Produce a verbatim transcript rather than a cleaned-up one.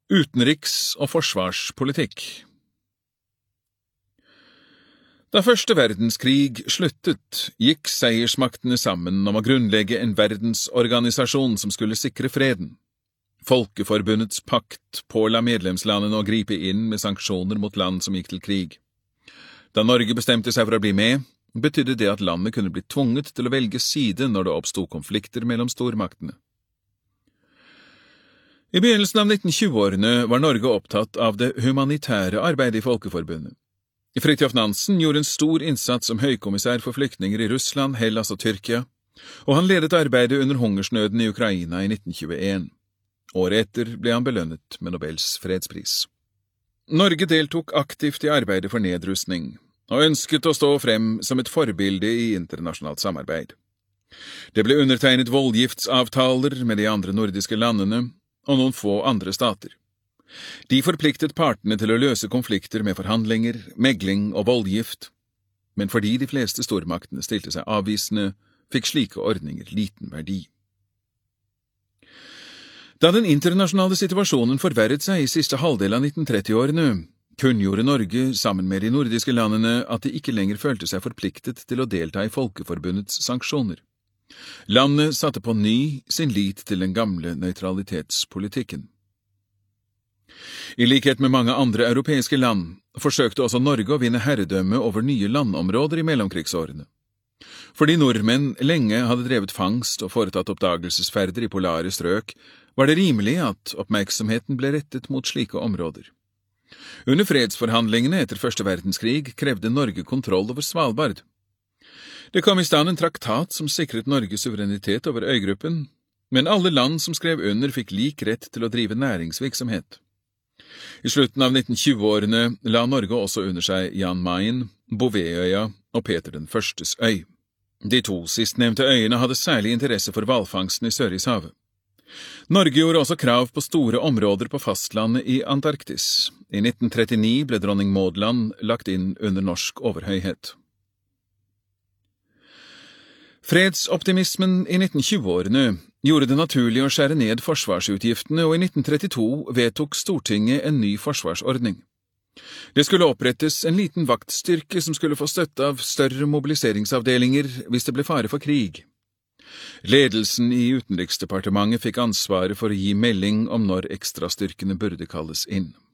Utenriks- og forsvarspolitikk. Da første verdenskrig sluttet, gikk seiersmaktene sammen om å grunnlegge en verdensorganisasjon som skulle sikre freden. Folkeforbundets pakt påla medlemslandene å gripe inn med sanksjoner mot land som gikk til krig. Da Norge bestemte seg for å bli med, betydde det at landet kunne bli tvunget til å velge side når det oppstod konflikter mellom stormaktene. I begynnelsen av nitten tjue-årene var Norge opptatt av det humanitære arbeidet i Folkeforbundet. Fridtjof Nansen gjorde en stor innsats som høykommissær for flyktninger i Russland, Hellas og Tyrkia, og han ledet arbeidet under hungersnøden i Ukraina i nitten tjueen. Året etter ble han belønnet med Nobels fredspris. Norge deltok aktivt i arbeidet for nedrustning, og ønsket å stå frem som et forbilde i internasjonalt samarbeid. Det ble undertegnet voldgiftsavtaler med de andre nordiske landene, og noen få andre stater. De forpliktet partene til å løse konflikter med forhandlinger, megling og voldgift, men fordi de fleste stormaktene stilte seg avvisende, fikk slike ordninger liten verdi. Da den internasjonale situasjonen forverret seg i siste halvdel av nitten tretti-årene, kunngjorde Norge sammen med de nordiske landene at de ikke lenger følte seg forpliktet til å delta i Folkeforbundets sanksjoner. Landet satte på ny sin lit til den gamle nøytralitetspolitikken. I likhet med mange andre europeiske land forsøkte også Norge å vinne herredømme over nye landområder i mellomkrigsårene. Fordi nordmenn lenge hadde drevet fangst og foretatt oppdagelsesferder i polare strøk, var det rimelig at oppmerksomheten ble rettet mot slike områder. Under fredsforhandlingene etter første verdenskrig krevde Norge kontroll over Svalbard. Det kom i stand en traktat som sikret Norges suverenitet over øygruppen, men alle land som skrev under fikk lik rett til å drive næringsvirksomhet. I slutten av nitten tjue-årene la Norge også under seg Jan Mayen, Bouvetøya og Peter den Førstes øy. De to sistnevnte øyene hadde særlig interesse for hvalfangsten i Sørishavet. Norge gjorde også krav på store områder på fastlandet i Antarktis. I nitten trettini ble dronning Maud Land lagt inn under norsk overhøyhet. Fredsoptimismen i nitten tjue-årene gjorde det naturlig å skjære ned forsvarsutgiftene, og i nitten trettito vedtok Stortinget en ny forsvarsordning. Det skulle opprettes en liten vaktstyrke som skulle få støtte av større mobiliseringsavdelinger hvis det ble fare for krig. Ledelsen i Utenriksdepartementet fikk ansvaret for å gi melding om når ekstrastyrkene burde kalles inn.